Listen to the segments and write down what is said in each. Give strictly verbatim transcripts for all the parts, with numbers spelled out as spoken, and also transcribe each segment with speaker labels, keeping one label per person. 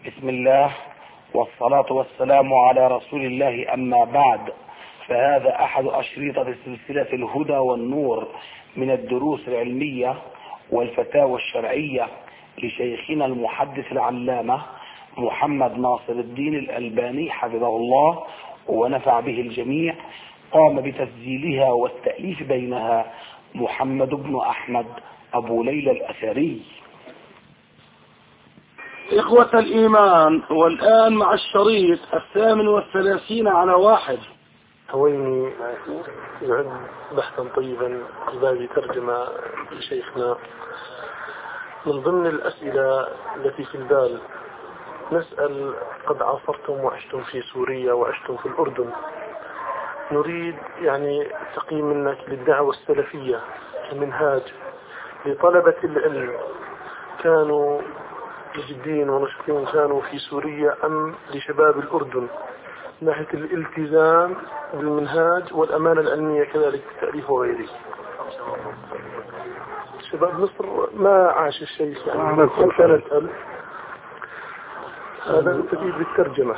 Speaker 1: بسم الله والصلاة والسلام على رسول الله، أما بعد، فهذا أحد أشرطة سلسلة الهدى والنور من الدروس العلمية والفتاوى الشرعية لشيخنا المحدث العلامة محمد ناصر الدين الألباني حفظه الله ونفع به الجميع. قام بتسجيلها والتأليف بينها محمد بن أحمد أبو ليلى الأثري.
Speaker 2: إخوة الإيمان، والآن مع الشريط الثامن والثلاثين على واحد.
Speaker 3: هويني يعد بحثا طيبا بباب ترجمة لشيخنا. من ضمن الأسئلة التي في البال نسأل: قد عاصرتم وعشتم في سوريا وعشتم في الأردن، نريد يعني تقييم منك للدعوة السلفية كمنهاج لطلبة العلم، كانوا جدين ونشطين كانوا في سوريا أم لشباب الأردن، من ناحية الالتزام بالمنهاج والأمانة العلمية كذلك بالتأليف وغيره. شباب مصر ما عاش الشيء يعني كيف نسأل؟ هذا تفيد بالترجمة.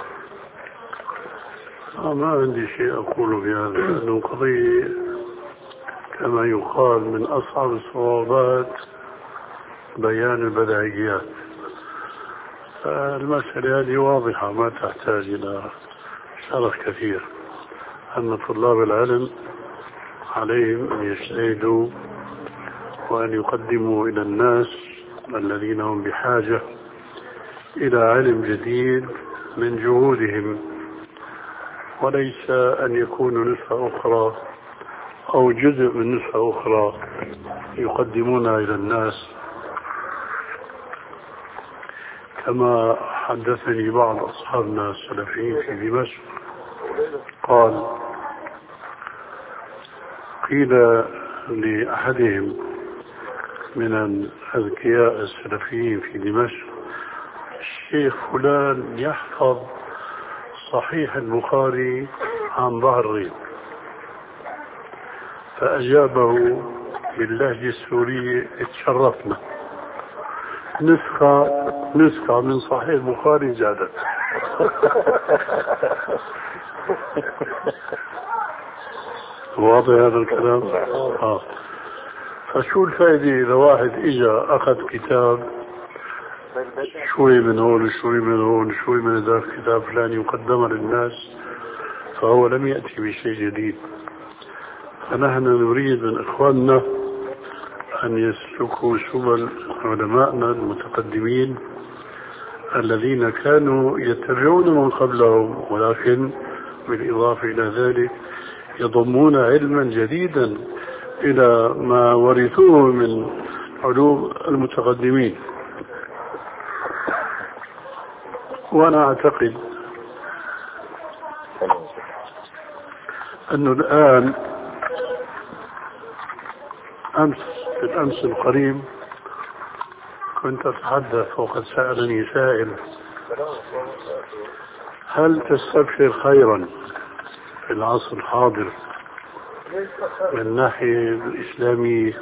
Speaker 4: ما عندي شيء أقوله في هذا، لأنه قضية كما يقال من أصعب الصعوبات بيان البديهيات. المسألة هذه واضحة ما تحتاج إلى شرح كثير، أن طلاب العلم عليهم أن يجتهدوا وأن يقدموا إلى الناس الذين هم بحاجة إلى علم جديد من جهودهم، وليس أن يكونوا نسخة أخرى أو جزء من نسخة أخرى يقدمونها إلى الناس. كما حدثني بعض أصحابنا السلفيين في دمشق قال: قيل لأحدهم من الأذكياء السلفيين في دمشق: الشيخ فلان يحفظ صحيح البخاري عن ظهر غيب، فأجابه باللهجة السورية: اتشرفنا، نسخة نسخة من صحيح البخاري زادت. واضح هذا الكلام؟ آه. فشو الفائدة إذا واحد إجا أخذ كتاب شوي من هون وشوي من هون وشوي من ذاك كتاب فلاني وقدمه للناس، فهو لم يأتي بشيء جديد. فنحن نريد من إخواننا أن يسلكوا سبل علمائنا المتقدمين الذين كانوا يتبعون من قبلهم، ولكن بالإضافة إلى ذلك يضمون علما جديدا إلى ما ورثوه من علوم المتقدمين. وأنا أعتقد أنه الآن أمس في الأمس القريب كنت أتحدث وقد سألني سائل: هل تستبشر خيرا في العصر الحاضر من الناحية الإسلامية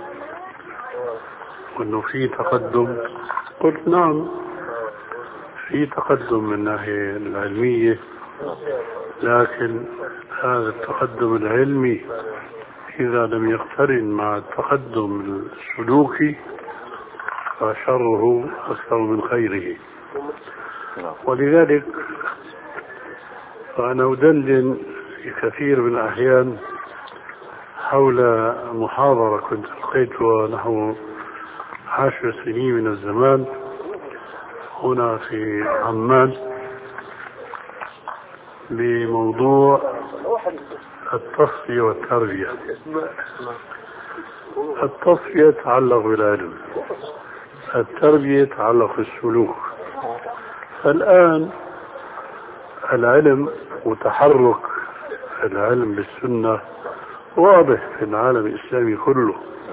Speaker 4: وأنه في تقدم؟ قلت نعم، في تقدم من الناحية العلمية، لكن هذا التقدم العلمي إذا لم يقترن مع التقدم السلوكي فشره أكثر من خيره. ولذلك فأنا أدندن في كثير من الأحيان حول محاضرة كنت ألقيتها نحو عشر سنين من الزمان هنا في عمان بموضوع التصفية والتربية. التصفية تتعلق بالعلم، التربية تتعلق بالسلوك. فالآن العلم وتحرك العلم بالسنة واضح في العالم الإسلامي كله،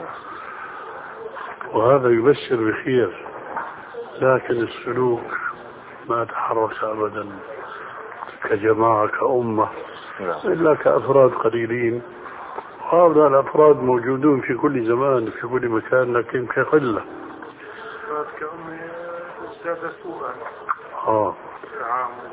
Speaker 4: وهذا يبشر بخير، لكن السلوك ما تحرك أبدا كجماعة كأمة إلا كأفراد قليلين، وهؤلاء الأفراد موجودون في كل زمان في كل مكان لكن كقلة.
Speaker 3: كأمة زادت سوءا.
Speaker 4: آه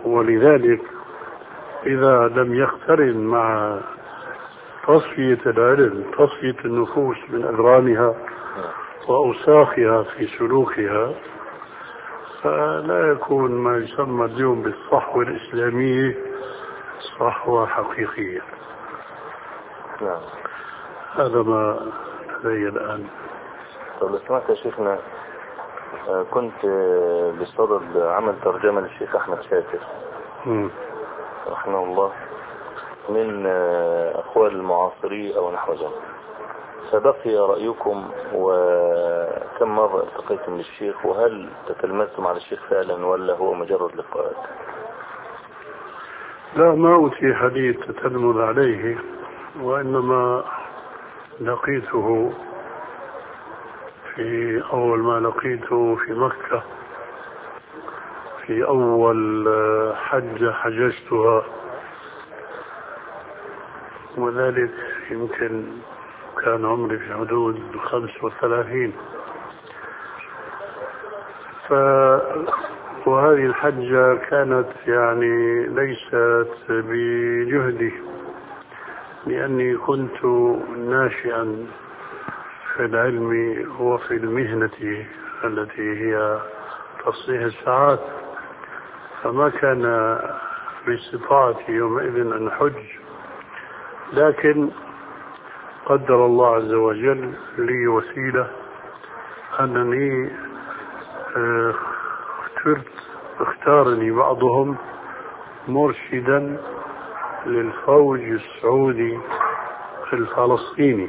Speaker 4: ولذلك إذا لم يقترن مع تصفية العلم تصفية النفوس من أغرانها وأوساخها في سلوكها فلا يكون ما يسمى اليوم بالصحوة الإسلامية صحوة حقيقية.
Speaker 5: نعم.
Speaker 4: هذا ما لدي الآن.
Speaker 5: طب لو سمعت يا شيخنا، كنت بصدد عمل ترجمة للشيخ أحمد شاكر رحمه الله من أقوال المعاصرين أو نحو ذلك، فبقي رأيكم وكم مرة التقيتم للشيخ، وهل تتلمذتم على الشيخ فعلا ولا هو مجرد لقاءات؟
Speaker 4: لا، ما أتيح لي التتلمذ عليه، وإنما لقيته في أول ما لقيته في مكة في أول حجة حججتها، وذلك يمكن كان عمري في حدود خمس وثلاثين. ف وهذه الحجة كانت يعني ليست بجهدي، لأني كنت ناشئا في العلم وفي المهنة التي هي تصحيح الساعات، فما كان باستطاعتي يومئذ أن أحج، لكن قدر الله عز وجل لي وسيلة أنني اخترت اختارني بعضهم مرشدا للفوج السعودي الفلسطيني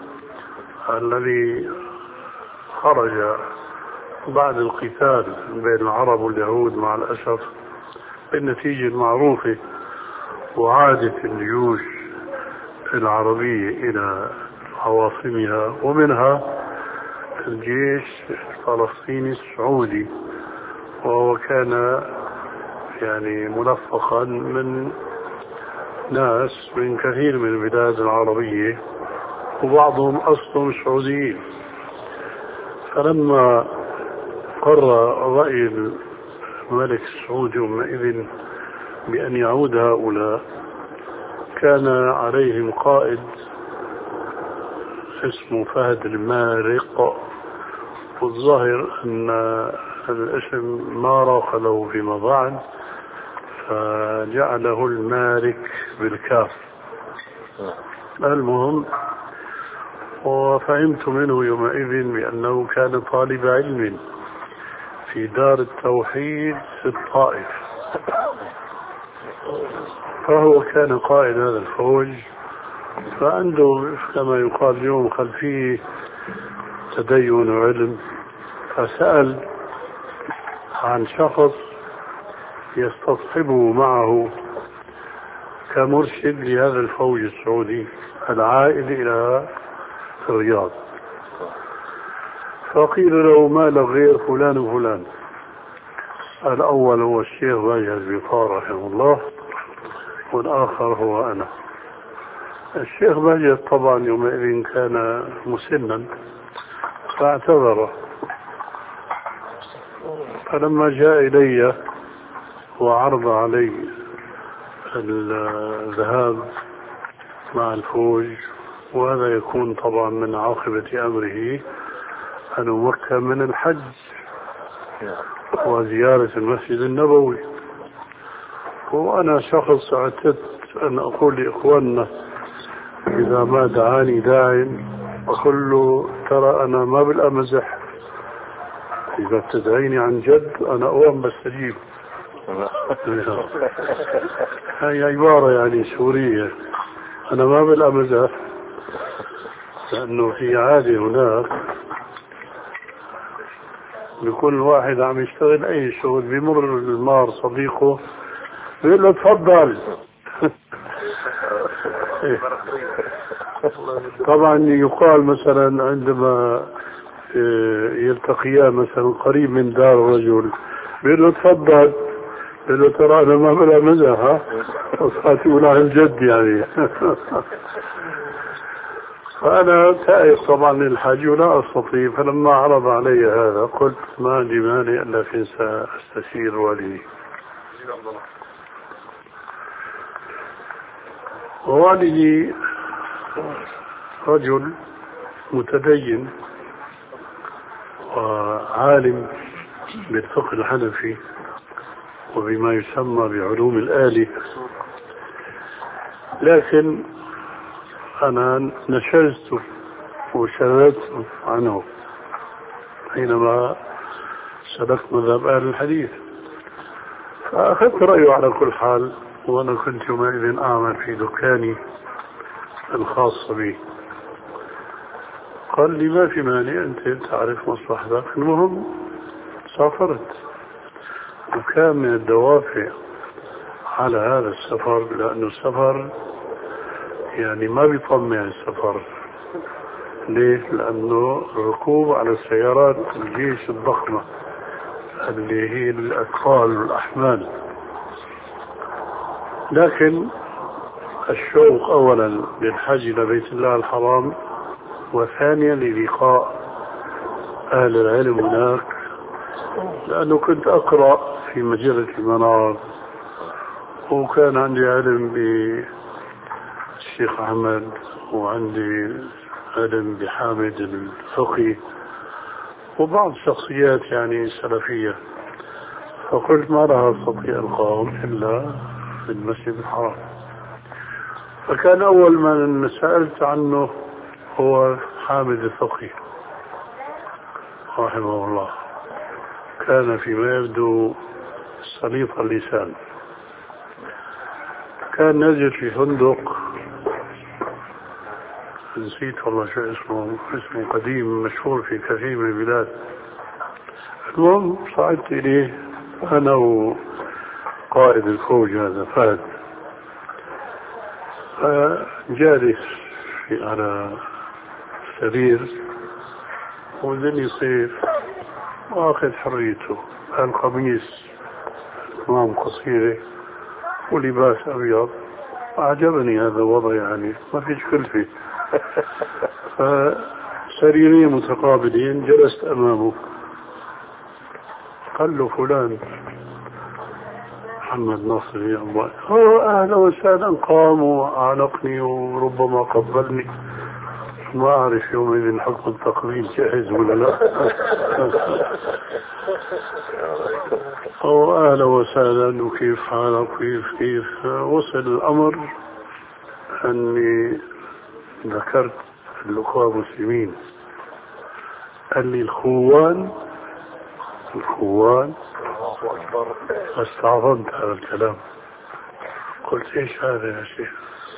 Speaker 4: الذي خرج بعد القتال بين العرب واليهود مع الأسف بالنتيجة المعروفة، وعادت الجيوش العربية إلى عواصمها ومنها الجيش الفلسطيني السعودي، وهو كان يعني ملفقا من ناس من كثير من البلاد العربية وبعضهم أصلهم سعوديين. فلما قرر رأي الملك السعودي يومئذ بأن يعود هؤلاء، كان عليهم قائد اسمه فهد المارق، والظاهر أن الاسم ما راق له فيما بعد فجعله المارك بالكاف. المهم، وفهمت منه يومئذ بأنه كان طالب علم في دار التوحيد في الطائف، فهو كان قائد هذا الفوج، فعنده كما يقال اليوم خلفيه تدين وعلم، فسأل عن شخص يستصحبه معه كمرشد لهذا الفوج السعودي العائد إلى الرياض، فقيل له ما له غير فلان وفلان. الأول هو الشيخ باجي البيطار رحمه الله، والآخر هو أنا. الشيخ باجي طبعا يومئذ كان مسنا فاعتذر، فلما جاء إلي وعرض علي الذهاب مع الفوج، وهذا يكون طبعا من عاقبة أمره أن أمكن من الحج وزيارة المسجد النبوي، وأنا شخص اعتدت أن أقول لإخواننا إذا ما دعاني داع أقول له ترى أنا ما بالأمزح، إذا تدعيني عن جد أنا أوام بستجيب. هاي عبارة يعني سورية، أنا ما بالأمزح، لأنه في عادة هناك بكل واحد عم يشتغل أي شغل بمر المار صديقه بيقول له تفضل. طبعا يقال مثلا عندما يلتقيان مثلا قريب من دار رجل بيقول له تفضل، بيقول له ترى أنا ما بلا مزح، ها وصارت يقول عن جد يعني. فأنا تائب طبعا للحاج ولا أستطيع، فلما عرض علي هذا قلت ما عندي مانع إلا في سأستشير والدي. ووالدي رجل متدين وعالم بالفقه الحنفي وبما يسمى بعلوم الآلة، لكن أنا نشزت وشردت عنه حينما سلكت مذهب أهل الحديث، فأخذت رأيه على كل حال. وأنا كنت يومئذ أعمل في دكاني الخاص بي. قال لي ما في مانع، أنت تعرف مصلحتك. المهم سافرت، وكان من الدوافع على هذا السفر، لأنه السفر يعني ما بيطمع السفر. ليه؟ لأنه الركوب على السيارات الجيش الضخمة اللي هي الأثقال والأحمال، لكن الشوق أولا للحج إلى بيت الله الحرام، وثانيا للقاء أهل العلم هناك، لأنه كنت أقرأ في مجلة المنار، وكان عندي علم بالشيخ أحمد، وعندي علم بحامد الفقي وبعض الشخصيات يعني سلفية. فقلت ما راح أستطيع القاهم إلا في المسجد الحرام. فكان أول من سألت عنه هو حامد الفقي رحمه الله. كان فيما يبدو سليط اللسان. كان نزل في فندق نسيت والله شو اسمه، اسمه قديم مشهور في كثير من البلاد. المهم صعدت إليه أنا وقائد الفوج هذا فهد، فجالس في على سرير وذني صيف واخذ حريته، القميص كمام قصيرة ولباس أبيض. أعجبني هذا الوضع، يعني ما فيش كلفة. فسريرين متقابلين، جلست أمامه. قال له فلان محمد ناصر يا الله، هو أهلا وسهلا. قام وأعنقني وربما قبلني، ما أعرف يومئذ حق التقبيل جاهز ولا لا. هو أهلا وسهلا وكيف حالك كيف كيف. وصل الأمر أني ذكرت الأخوة المسلمين. قال لي الخوان الخوان استعظمت هذا الكلام. قلت ايش هذا يا شيخ؟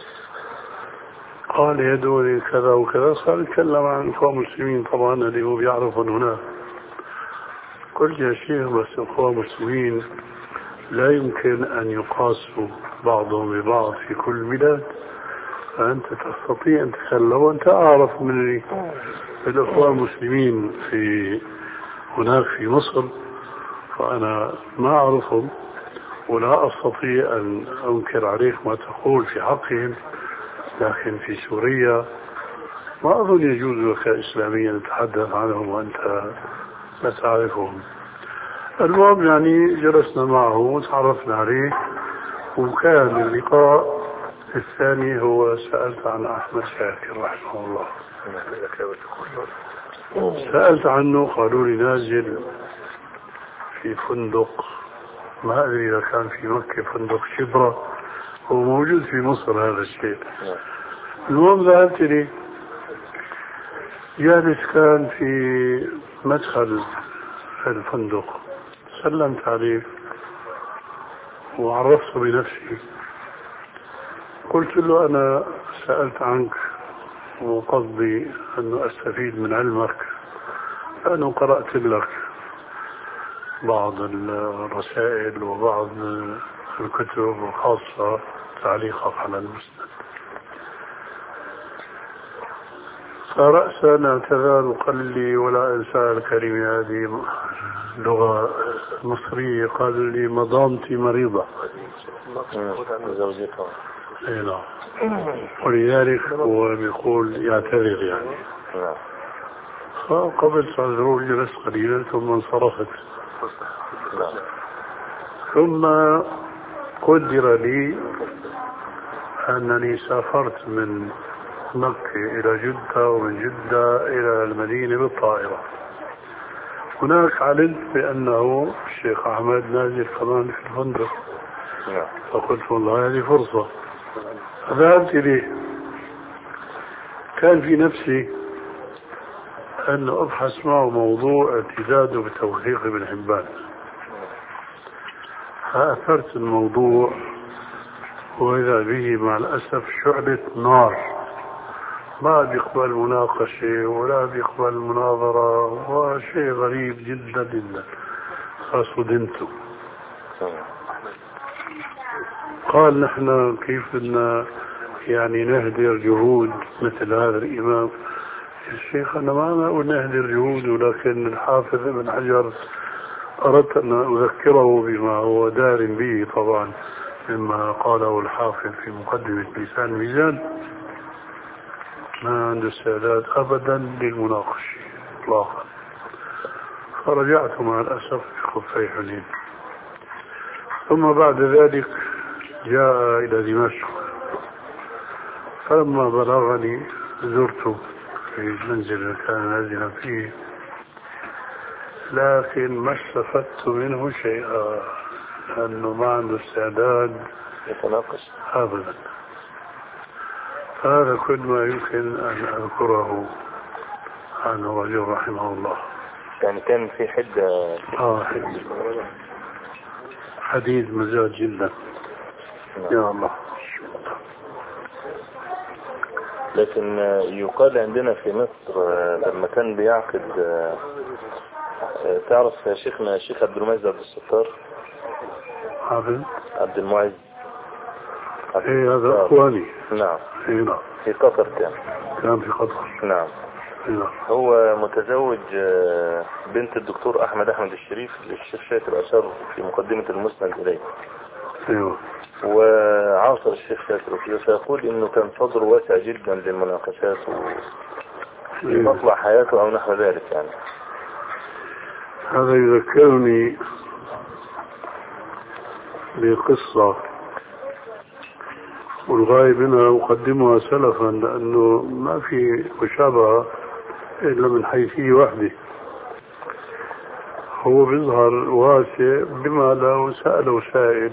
Speaker 4: قال يدوني كذا وكذا. صار يتكلم عن الأخوة المسلمين طبعا اللي هو بيعرفون هناك. قلت يا شيخ بس الأخوة المسلمين لا يمكن أن يقاسوا بعضهم ببعض في كل بلاد، فأنت تستطيع أن تتكلم وأنت أعرف مني. الأخوة المسلمين في هناك في مصر فأنا ما أعرفهم، ولا أستطيع أن أنكر عليك ما تقول في حقهم، لكن في سوريا ما أظن يجوز لك إسلاميا نتحدث عنهم وأنت لا تعرفهم. المهم يعني جلسنا معه وتعرفنا عليه. وكان اللقاء الثاني هو سألت عن أحمد شاكر رحمه الله. سألت عنه، قالوا لي نازل في فندق، ما أدري إذا كان في مكة فندق شبرة، هو موجود في مصر هذا الشيء. المهم ذهبت لي، جالس كان في مدخل الفندق، سلمت عليه وعرفت بنفسي. قلت له أنا سألت عنك وقصدي أنه أستفيد من علمك، لأنه قرأت لك بعض الرسائل وبعض الكتب وخاصة تعليقك على المسند. فرأسا اعتذر وقال لي ولا أنسى الكلمة هذه لغة مصرية، قال لي مدامتي مريضة
Speaker 5: زوجته.
Speaker 4: اي نعم. ولذلك هو بيقول يعتذر يعني. فقبلت عذره، جلست قليلا ثم انصرفت. ثم قدر لي أنني سافرت من مكة إلى جدة ومن جدة إلى المدينة بالطائرة. هناك علمت بأنه الشيخ أحمد نازل كمان في الفندق، فقلت والله هذه فرصة، فذهبت إليه. كان في نفسي أن أبحث معه موضوع اعتداده بتوثيق ابن حبان، فأثرت الموضوع وإذا به مع الأسف شعلة نار، ما بيقبل مناقشة ولا بيقبل مناظرة، وشيء غريب جدا جدا. فصدمت. قال نحن كيف بدنا يعني نهدر جهود مثل هذا الإمام. الشيخ أنا ما أقول نهدر جهود، ولكن الحافظ ابن حجر أردت أن أذكره بما هو دار به طبعا مما قاله الحافظ في مقدمة لسان الميزان. ما عنده استعداد أبدا للمناقشة إطلاقا. فرجعت مع الأسف بخفي حنين. ثم بعد ذلك جاء إلى دمشق، فلما بلغني زرته في المنزل الذي كان نازلا فيه، لكن ما استفدت منه شيئا، لأنه ما عنده استعداد
Speaker 5: يتناقش
Speaker 4: أبدا. هذا كل ما يمكن أن أذكره عن الرجل رحمه الله.
Speaker 5: يعني كان في حدة
Speaker 4: آه حديد حديد مزاج جدا. يا الله.
Speaker 5: لكن يقال عندنا في مصر لما كان بيعقد، تعرف يا شيخنا الشيخ عبد المعز عبد الستار
Speaker 4: حافظ
Speaker 5: عبد المعز؟
Speaker 4: ايه هذا اخواني.
Speaker 5: نعم.
Speaker 4: ايه نعم.
Speaker 5: في قطر كان
Speaker 4: كان في قطر.
Speaker 5: نعم.
Speaker 4: نعم.
Speaker 5: هو متزوج بنت الدكتور احمد احمد الشريف للشيخ شاكر أشار في مقدمة المسند اليه.
Speaker 4: ايوه.
Speaker 5: وعاصر الشيخ شاكر فيه، فيقول انه كان صدره واسع جدا للمناقشات في مطلع حياته او نحو ذلك. يعني
Speaker 4: هذا يذكرني بقصة والغاية منها أقدمها سلفا، لأنه ما في مشابهة إلا من حيثية واحدة. هو بيظهر واسع بما لو سأله سائل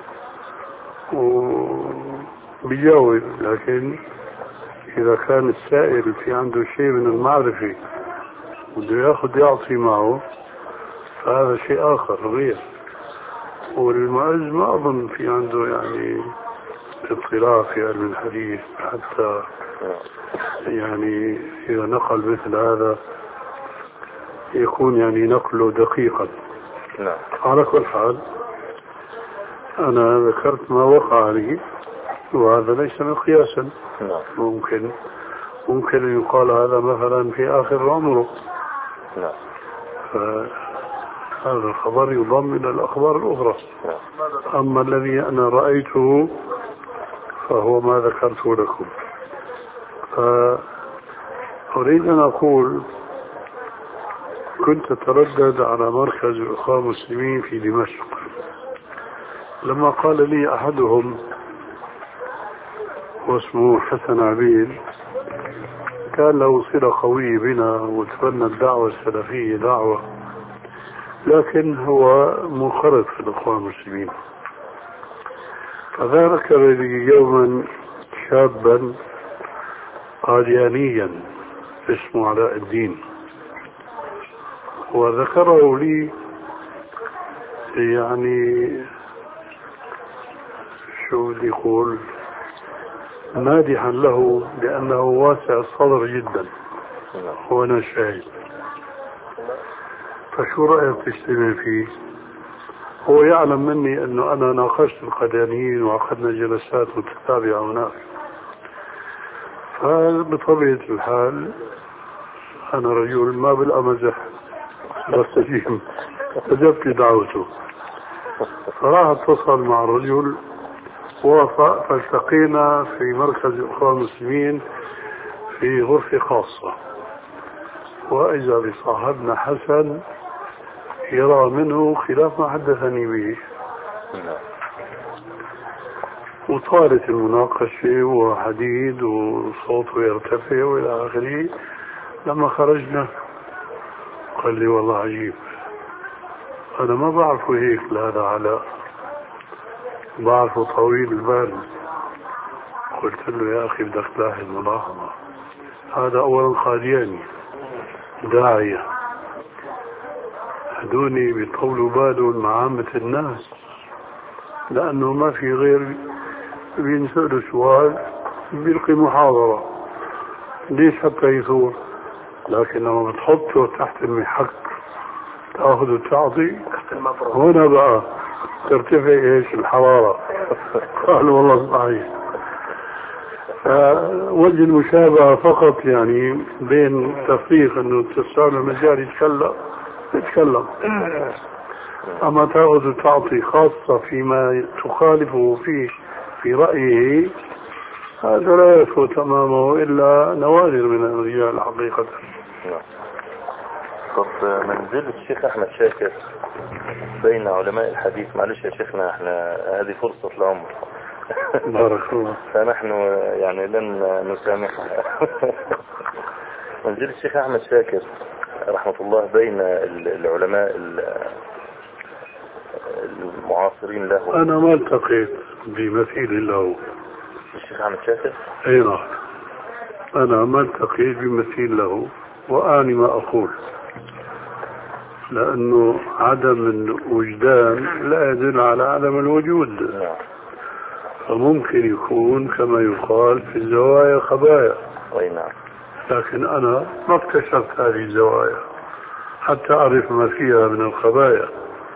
Speaker 4: وبيجاوب، لكن إذا كان السائل في عنده شيء من المعرفة وده ياخذ يعطي معه، فهذا شيء آخر غير. والمعز ما أظن في عنده يعني اطلاع في علم الحديث، حتى يعني إذا نقل مثل هذا يكون يعني نقله دقيقا.
Speaker 5: نعم.
Speaker 4: على كل حال أنا ذكرت ما وقع لي، وهذا ليس مقياسا.
Speaker 5: نعم.
Speaker 4: ممكن ممكن أن يقال هذا مثلا في آخر عمره.
Speaker 5: نعم.
Speaker 4: فهذا الخبر يضم إلى الأخبار الأخرى.
Speaker 5: نعم.
Speaker 4: أما الذي أنا رأيته فهو ما ذكرته لكم. فأريد أن أقول كنت أتردد على مركز الأخوة المسلمين في دمشق، لما قال لي أحدهم واسمه حسن عبيد، كان له صلة قوية بنا وتبنى الدعوة السلفية دعوة، لكن هو منخرط في الأخوة المسلمين. فذكر لي يوما شابا قاديانيا اسمه علاء الدين، وذكره لي يعني شو بدي يقول مادحا له لأنه واسع الصدر جدا، وأنا شاهد. فشو رأيك تستمع فيه؟ هو يعلم مني أنه أنا ناقشت القاديانيين وعقدنا جلسات متتابعة هناك، فبطبيعة الحال أنا رجل ما بالأمزح بستجيب، استجبت لدعوته. فراح اتصل مع الرجل ووافق، فالتقينا في مركز الأخوة المسلمين في غرفة خاصة، وإذا بصاحبنا حسن يرى منه خلاف ما حدثني به، وطالت المناقشة وحديد وصوته يرتفع وإلى آخره. لما خرجنا قال لي والله عجيب، أنا ما بعرفه هيك لهذا علاء، بعرفه طويل البال. قلت له يا أخي بدك تلاحظ ملاحظة، هذا أولا قادياني داعية، هدوني بيطولوا بالهم مع عامة الناس لأنه ما في غير بينسألوا سؤال بيلقي محاضرة ليش حتى يثور، لكن لما بتحطه تحت المحك تأخذ وتعطي هنا بقى ترتفع ايش الحرارة. قال والله صحيح. وجه المشابهة فقط يعني بين تفريق انه تسأل المجال يتكلم يتكلم، اما تأخذ وتعطي خاصة فيما تخالفه فيه في رأيه، هذا لا يفوت تمامه إلا نوادر من الرجال حقيقة.
Speaker 5: طب منزل الشيخ أحمد شاكر بين علماء الحديث، معلش يا شيخنا احنا هذه فرصة العمر
Speaker 4: بارك الله.
Speaker 5: فنحن يعني لن نسامحها. منزل الشيخ أحمد شاكر رحمة الله بين العلماء المعاصرين له.
Speaker 4: أنا ما التقيت بمثيل له.
Speaker 5: الشيخ أحمد شاكر؟
Speaker 4: أي نعم، أنا ما التقيت بمثيل له، وأعني ما أقول، لأنه عدم الوجدان لا يدل على عدم الوجود. فممكن يكون كما يقال في الزوايا خبايا، لكن أنا ما اكتشفت هذه الزوايا حتى أعرف ما فيها من الخبايا،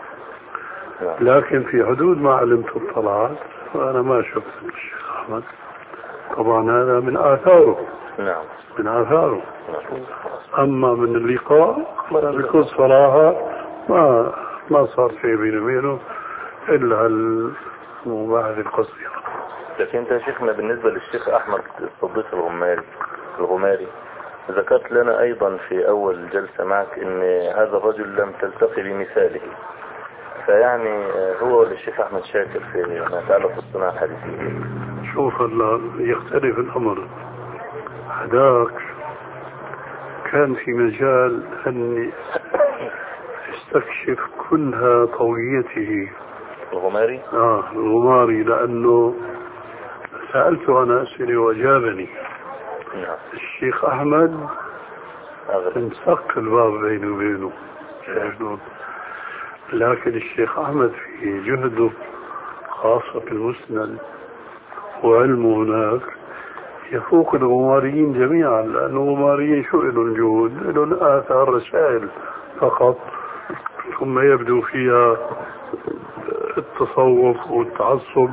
Speaker 4: لكن في حدود ما علمت اطلعت، وأنا ما شفت الشيخ أحمد. طبعا هذا من آثاره،
Speaker 5: نعم
Speaker 4: من آثاره. أما من اللقاء بكل صراحة ما ما صار شيء بيني وبينه إلا المباحث القصيرة.
Speaker 5: لكن أنت يا شيخنا بالنسبة للشيخ أحمد الصديق الغماري الغماري ذكرت لنا أيضا في أول جلسة معك أن هذا الرجل لم تلتقي بمثاله، فيعني هو للشيخ أحمد شاكر في ما يتعلق بالصناعة الحديثية.
Speaker 4: شوف الله يختلف الأمر. هذاك كان في مجال أن يستكشف كنها طويته
Speaker 5: الغماري.
Speaker 4: آه الغماري، لأنه سألته أنا أسئلة وأجابني.
Speaker 5: نعم.
Speaker 4: الشيخ أحمد انسق الباب بينه وبينه، لكن الشيخ أحمد في جهده خاصة في المسند وعلمه هناك يفوق الغماريين جميعا، لأن الغماريين شو إلهم الجهود؟ إلهم آثار رسائل فقط، ثم يبدو فيها التصوف والتعصب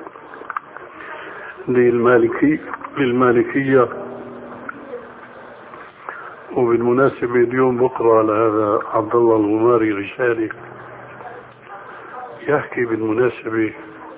Speaker 4: للمالكي للمالكية. وبالمناسبة اليوم بقرأ على هذا عبد الله الغماري رسالة يحكي بالمناسبة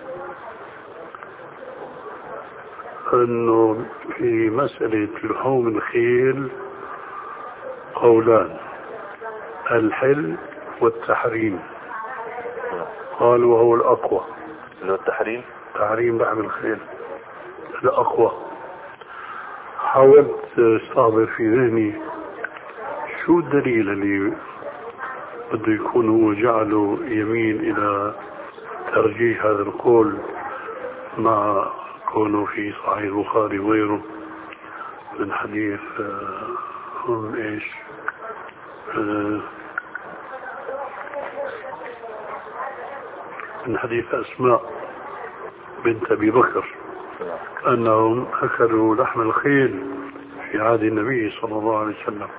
Speaker 4: أنه في مسألة لحوم الخيل قولان، الحل والتحريم. قال وهو الأقوى.
Speaker 5: اللي هو التحريم؟
Speaker 4: تحريم لحم الخيل الأقوى. حاولت استحضر في ذهني شو الدليل اللي بده يكون هو جعله يميل إلى ترجيح هذا القول مع كونه في صحيح البخاري وغيره من حديث هم ايش من حديث أسماء بنت أبي بكر أنهم أكلوا لحم الخيل في عهد النبي صلى الله عليه وسلم.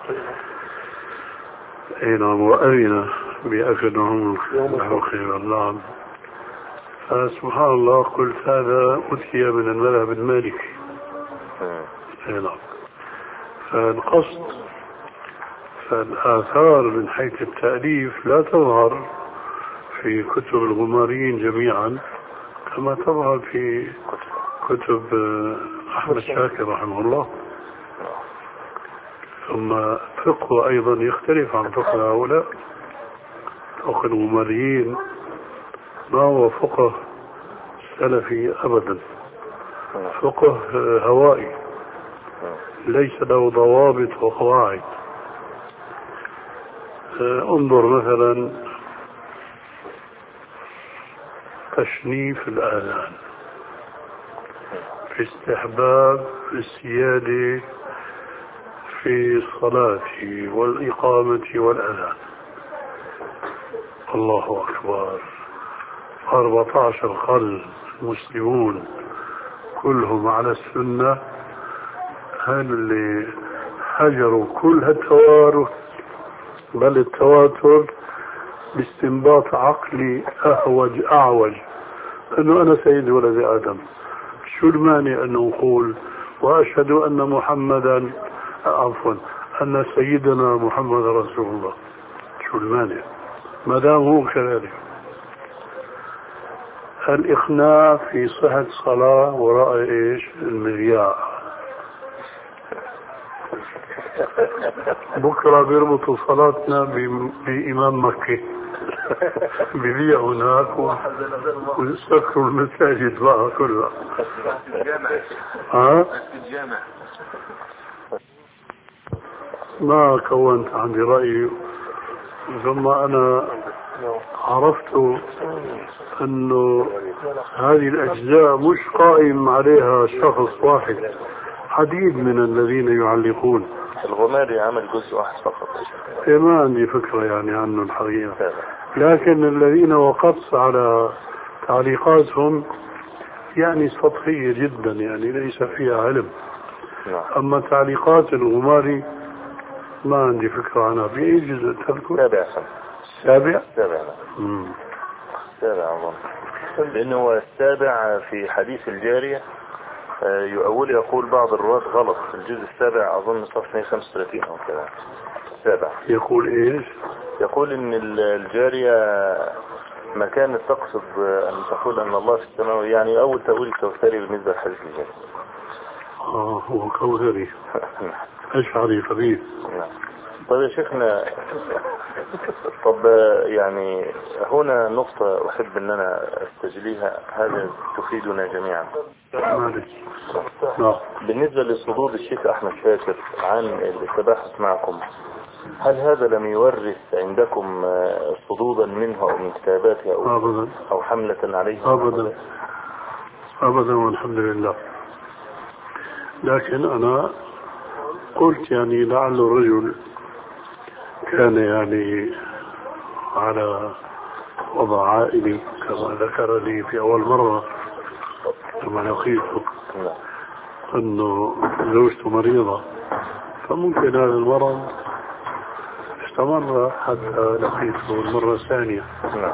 Speaker 4: أي نعم، وأذن بأكلهم لحم الخيل. نعم. فسبحان الله قلت هذا أتي من المذهب المالكي. أي نعم. فالقصد فالآثار من حيث التأليف لا تظهر في كتب الغماريين جميعا كما تظهر في كتب أحمد شاكر رحمه الله. ثم فقه أيضا يختلف عن فقه هؤلاء. فقه الغماريين ما هو فقه سلفي أبدا، فقه هوائي ليس له ضوابط وقواعد. انظر مثلا تشنيف الآذان في استحباب السيادة في الصلاة والإقامة والأذان. الله أكبر، أربعة عشر قرن المسلمون كلهم على السنة، هل اللي هجروا كل هالتوارث، بل التواتر باستنباط عقلي أهوج أعوج، أنه أنا سيد ولد آدم، شو المانع أن نقول وأشهد أن محمدا عفوا أن سيدنا محمد رسول الله؟ شو المانع ما دام هو كذلك؟ الإقناع في صحة صلاة وراء إيش؟ المذياع. بكرة بيربطوا صلاتنا بإمام مكة ببيع هناك ويسكروا المساجد بقى كلها. ها؟ ما كونت عندي رأي، ثم أنا عرفت أنه هذه الأجزاء مش قائم عليها شخص واحد، عديد من الذين يعلقون.
Speaker 5: الغماري عمل جزء واحد فقط.
Speaker 4: إيه ما عندي فكرة يعني عنه الحقيقة، لكن الذين وقفت على تعليقاتهم يعني سطحية جدا، يعني ليس فيها علم. أما تعليقات الغماري ما عندي فكرة عنها. بأي جزء تذكر؟
Speaker 5: سابع
Speaker 4: سابع؟
Speaker 5: سابع نعم. سابع أظن، لأنه السابع في حديث الجارية يؤول يقول بعض الرواة غلط في الجزء السابع، أظن صفحة خمسة وثلاثين أو كذا. السابع
Speaker 4: يقول إيش؟
Speaker 5: يقول إن الجارية ما كانت تقصد أن تقول أن الله في السماء، يعني أول تأويل كوثري بالنسبة لحديث الجارية.
Speaker 4: آه هو كوثري أشعري خبيث.
Speaker 5: نعم. طيب يا شيخنا، طب يعني هنا نقطة أحب أن أنا أستجليها، هذا تفيدنا جميعا. بالنسبة لصدود الشيخ أحمد شاكر عن التباحث معكم، هل هذا لم يورث عندكم صدودا منه أو من كتاباته أو,
Speaker 4: أبدا.
Speaker 5: أو حملة عليه؟
Speaker 4: أبدا أبدا والحمد لله. لكن أنا قلت يعني لعل الرجل كان يعني على وضع عائلي كما ذكر لي في أول مرة لما لقيته أنه زوجته مريضة، فممكن هذا المرض استمر حتى لقيته المرة الثانية،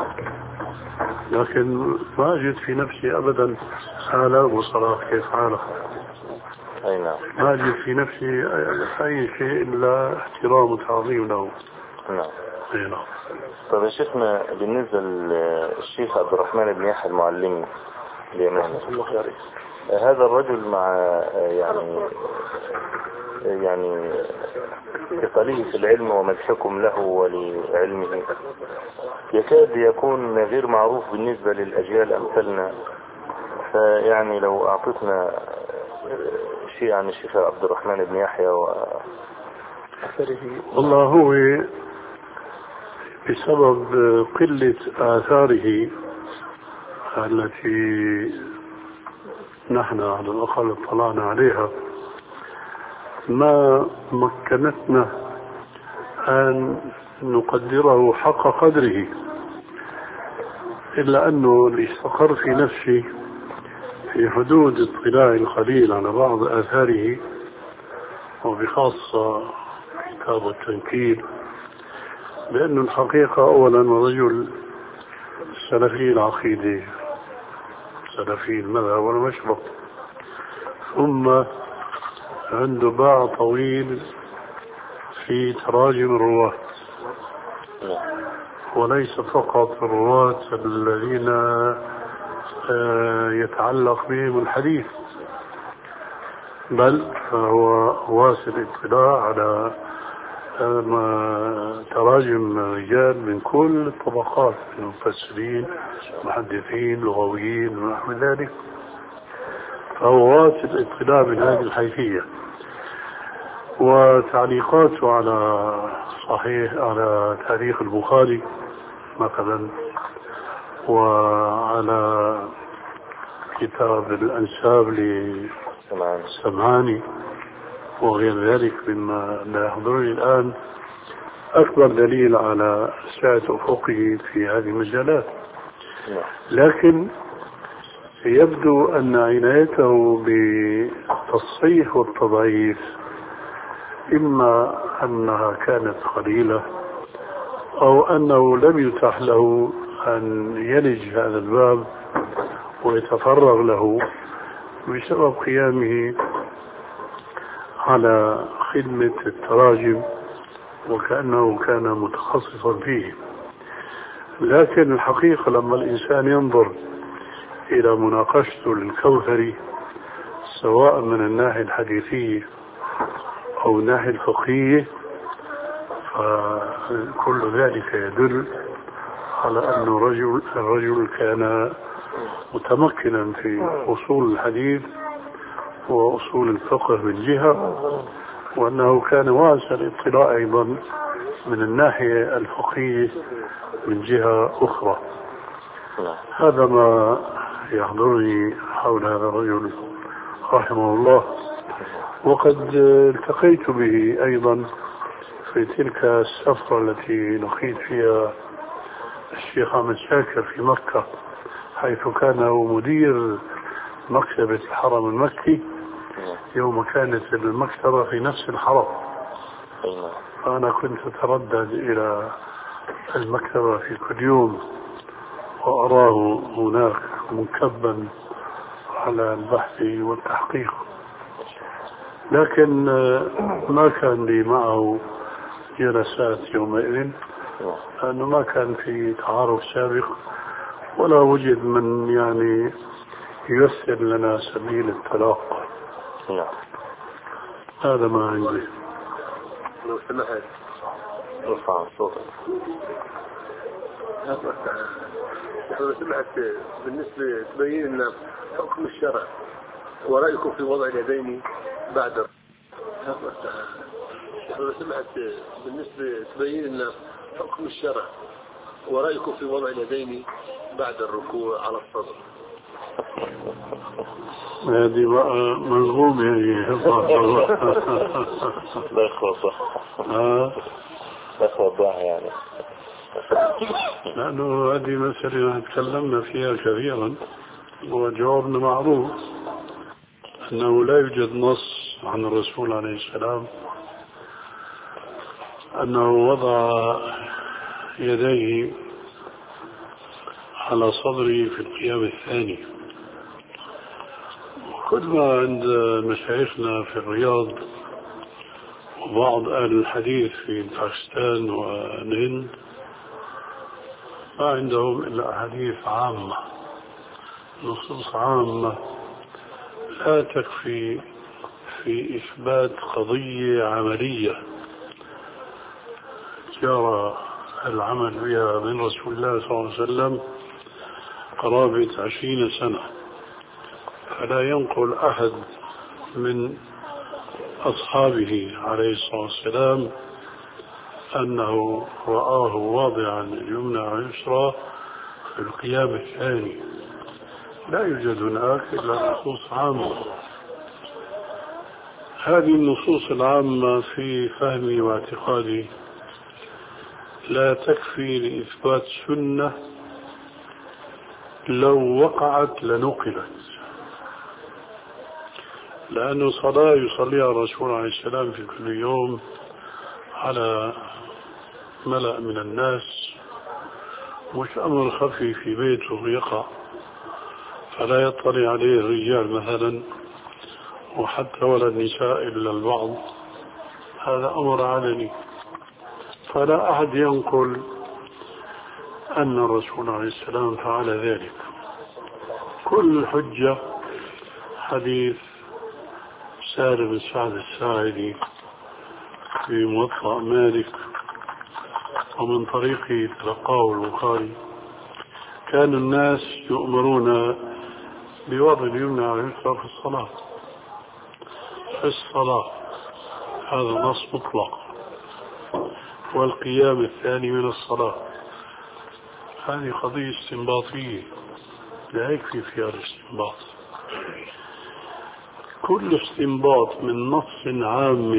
Speaker 4: لكن ما أجد في نفسي أبدا حالة وصلاة كيف حالة.
Speaker 5: أي نعم.
Speaker 4: ما أجد في نفسي أي شيء إلا احترام وتعظيم له.
Speaker 5: نعم.
Speaker 4: أي نعم.
Speaker 5: طيب يا شيخنا، بالنسبة للشيخ عبد الرحمن بن يحيى المعلمي اليماني، هذا الرجل مع يعني يعني ثقله في العلم ومدحكم له ولعلمه يكاد يكون غير معروف بالنسبة للأجيال أمثلنا، فيعني لو أعطتنا شيء عن الشيخ عبد الرحمن بن يحيى وأثره.
Speaker 4: والله هو بسبب قلة آثاره التي نحن على الأقل اطلعنا عليها ما مكنتنا أن نقدره حق قدره، إلا أنه اللي استقر في نفسي في حدود اطلاع قليل على بعض آثاره، وبخاصة كتاب التنكيل، بأن الحقيقة أولا رجل سلفي العقيدة سلفي المذهب والمشرب، ثم عنده باع طويل في تراجم الرواة، وليس فقط الرواة الذين يتعلق بهم الحديث، بل فهو واسع الاطلاع على تراجم رجال من كل الطبقات من مفسرين محدثين لغويين ونحو ذلك، فهو واسع الاطلاع من هذه الحيثية. وتعليقاته على صحيح على تاريخ البخاري مثلا، وعلى كتاب الأنساب للسمعاني وغير ذلك مما لا يحضرني الآن، أكبر دليل على سعة أفقه في هذه المجالات. لكن يبدو أن عنايته بالتصحيح والتضعيف إما أنها كانت قليلة أو أنه لم يتح له أن يلج هذا الباب ويتفرغ له بسبب قيامه على خدمة التراجم وكأنه كان متخصصا فيه. لكن الحقيقة لما الإنسان ينظر إلى مناقشته للكوثري سواء من الناحية الحديثية أو الناحية الفقهية، فكل ذلك يدل على أن الرجل, الرجل كان متمكنا في أصول الحديث وأصول الفقه من جهة، وأنه كان واسع الاطلاع أيضا من الناحية الفقهية من جهة أخرى. هذا ما يحضرني حول هذا الرجل رحمه الله. وقد التقيت به أيضا في تلك السفرة التي لقيت فيها الشيخ أحمد شاكر في مكة، حيث كان هو مدير مكتبة الحرم المكي يوم كانت المكتبة في نفس الحرم. فأنا كنت أتردد إلى المكتبة في كل يوم وأراه هناك منكبا على البحث والتحقيق، لكن ما كان لي معه جلسات يومئذ لأنه ما كان في تعارف سابق ولا وجد من يعني ييسر لنا سبيل التلاقى. هذا ما عندي.
Speaker 6: لو سمحت
Speaker 5: ارفع صوتك.
Speaker 6: لو سمحت بالنسبة تبين لنا حكم الشرع ورأيكم في وضع اليدين بعد لو سمحت بالنسبة تبين لنا حكم الشرع ورأيكم في وضع اليدين بعد الركوع على الصدر.
Speaker 4: هذه بقى ملغوم يعني.
Speaker 5: لا يخوض لا يخوضها يعني،
Speaker 4: لأنه هذه مسألة تكلمنا فيها كثيرا وجوابنا معروف أنه لا يوجد نص عن الرسول عليه السلام أنه وضع يديه على صدري في القيام الثاني. كل ما عند مشايخنا في الرياض وبعض أهل الحديث في باكستان والهند ما عندهم إلا أحاديث عامة، نصوص عامة لا تكفي في إثبات قضية عملية جرى العمل بها من رسول الله صلى الله عليه وسلم قرابة عشرين سنة، فلا ينقل أحد من أصحابه عليه الصلاة والسلام أنه رآه واضعا اليمنى واليسرى في القيام الثاني. لا يوجد هناك إلا نصوص عامة. هذه النصوص العامة في فهمي واعتقادي لا تكفي لإثبات سنة لو وقعت لنقلت، لأنه صلاة يصليها الرسول عليه السلام في كل يوم على ملأ من الناس مش أمر خفي في بيته يقع فلا يطلع عليه الرجال مثلا وحتى ولا النساء إلا البعض، هذا أمر علني، فلا أحد ينقل أن الرسول عليه السلام فعل ذلك. كل الحجة حديث سالم بن سعد الساعدي في موطأ مالك ومن طريق تلقاه البخاري كان الناس يؤمرون بوضع اليمنى على اليسرى في الصلاة في الصلاة هذا نص مطلق. والقيام الثاني من الصلاة هذه قضية استنباطية لا يكفي فيها الاستنباط. كل استنباط من نص عام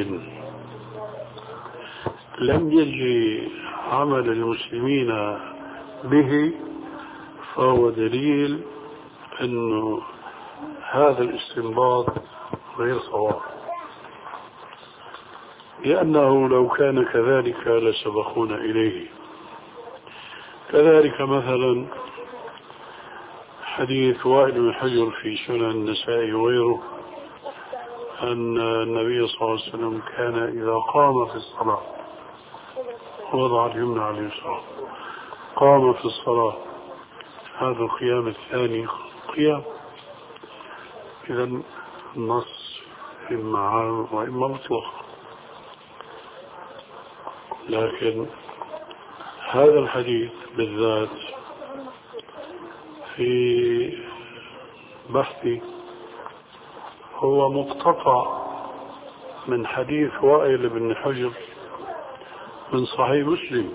Speaker 4: لم يجري عمل المسلمين به فهو دليل أنه هذا الاستنباط غير صواب، لأنه لو كان كذلك لسبقونا إليه. كذلك مثلا حديث وائل بن حجر في سنن النسائي وغيره أن النبي صلى الله عليه وسلم كان إذا قام في الصلاة وضع اليمنى على اليسرى، قام في الصلاة، هذا القيام الثاني قيام. إذا النص إما عام وإما مطلق، لكن هذا الحديث بالذات في بحثي هو مقتطع من حديث وائل بن حجر من صحيح مسلم.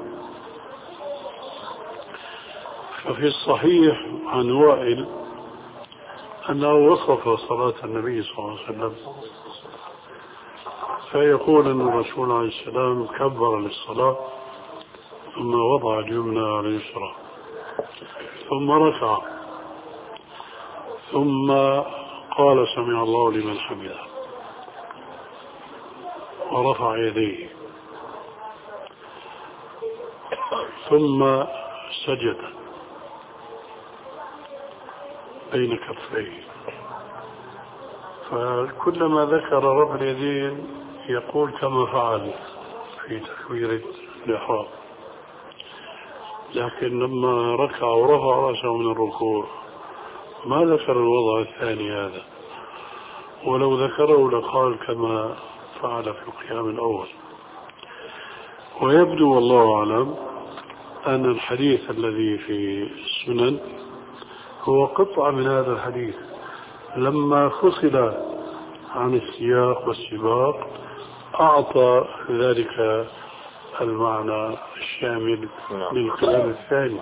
Speaker 4: ففي الصحيح عن وائل أنه وصف صلاة النبي صلى الله عليه وسلم فيقول أن الرسول عليه السلام كبر للصلاة ثم وضع اليمنى على اليسرى ثم ركع ثم قال سمع الله لمن حمده ورفع يديه ثم سجد بين كفيه. فكلما ذكر رفع اليدين يقول كما فعل في تكبيرة الإحرام، لكن لما ركع ورفع رأسه من الركوع ما ذكر الوضع الثاني هذا، ولو ذكره لقال كما فعل في القيام الأول. ويبدو والله أعلم أن الحديث الذي في السنن هو قطعة من هذا الحديث لما فصل عن السياق والسباق أعطى ذلك المعنى الشامل للكلام الثاني.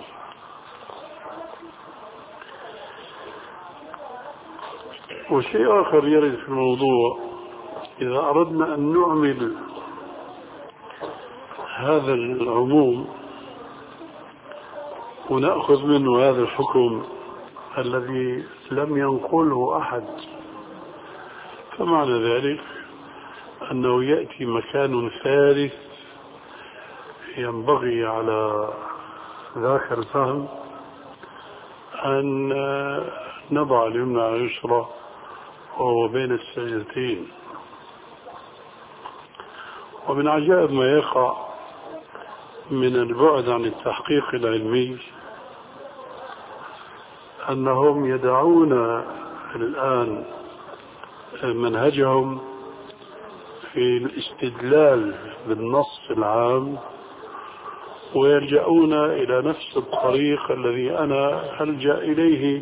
Speaker 4: وشيء آخر يرد في الموضوع، إذا أردنا أن نعمل هذا العموم ونأخذ منه هذا الحكم الذي لم ينقله أحد، فمعنى ذلك أنه يأتي مكان ثالث ينبغي على ذاك الفهم أن نضع اليمنى على اليسرى وهو بين السجدتين. ومن عجائب ما يقع من البعد عن التحقيق العلمي أنهم يدعون الآن منهجهم في الاستدلال بالنص العام ويلجؤون إلى نفس الطريق الذي أنا ألجأ إليه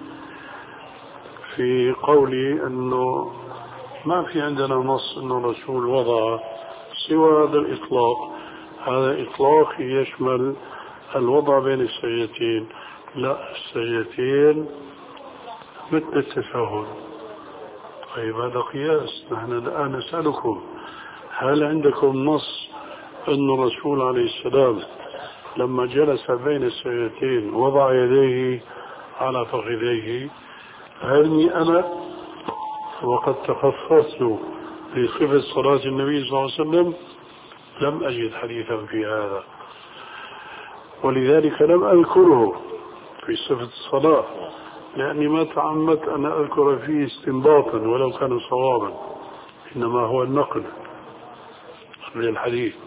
Speaker 4: في قولي أنه ما في عندنا نص أنه الرسول وضع سوى هذا الإطلاق. هذا إطلاق يشمل الوضع بين السجدتين، لا السجدتين مثل التشهد. طيب هذا قياس. نحن الآن نسألكم هل عندكم نص أن الرسول عليه السلام لما جلس بين السجدتين وضع يديه على فخذيه؟ هل أنا وقد تخصصت في صفة صلاة النبي صلى الله عليه وسلم لم أجد حديثا في هذا، ولذلك لم أذكره في صفة الصلاة، لأني ما تعمدت أن أذكر فيه استنباطا ولو كان صوابا، إنما هو النقل للحديث.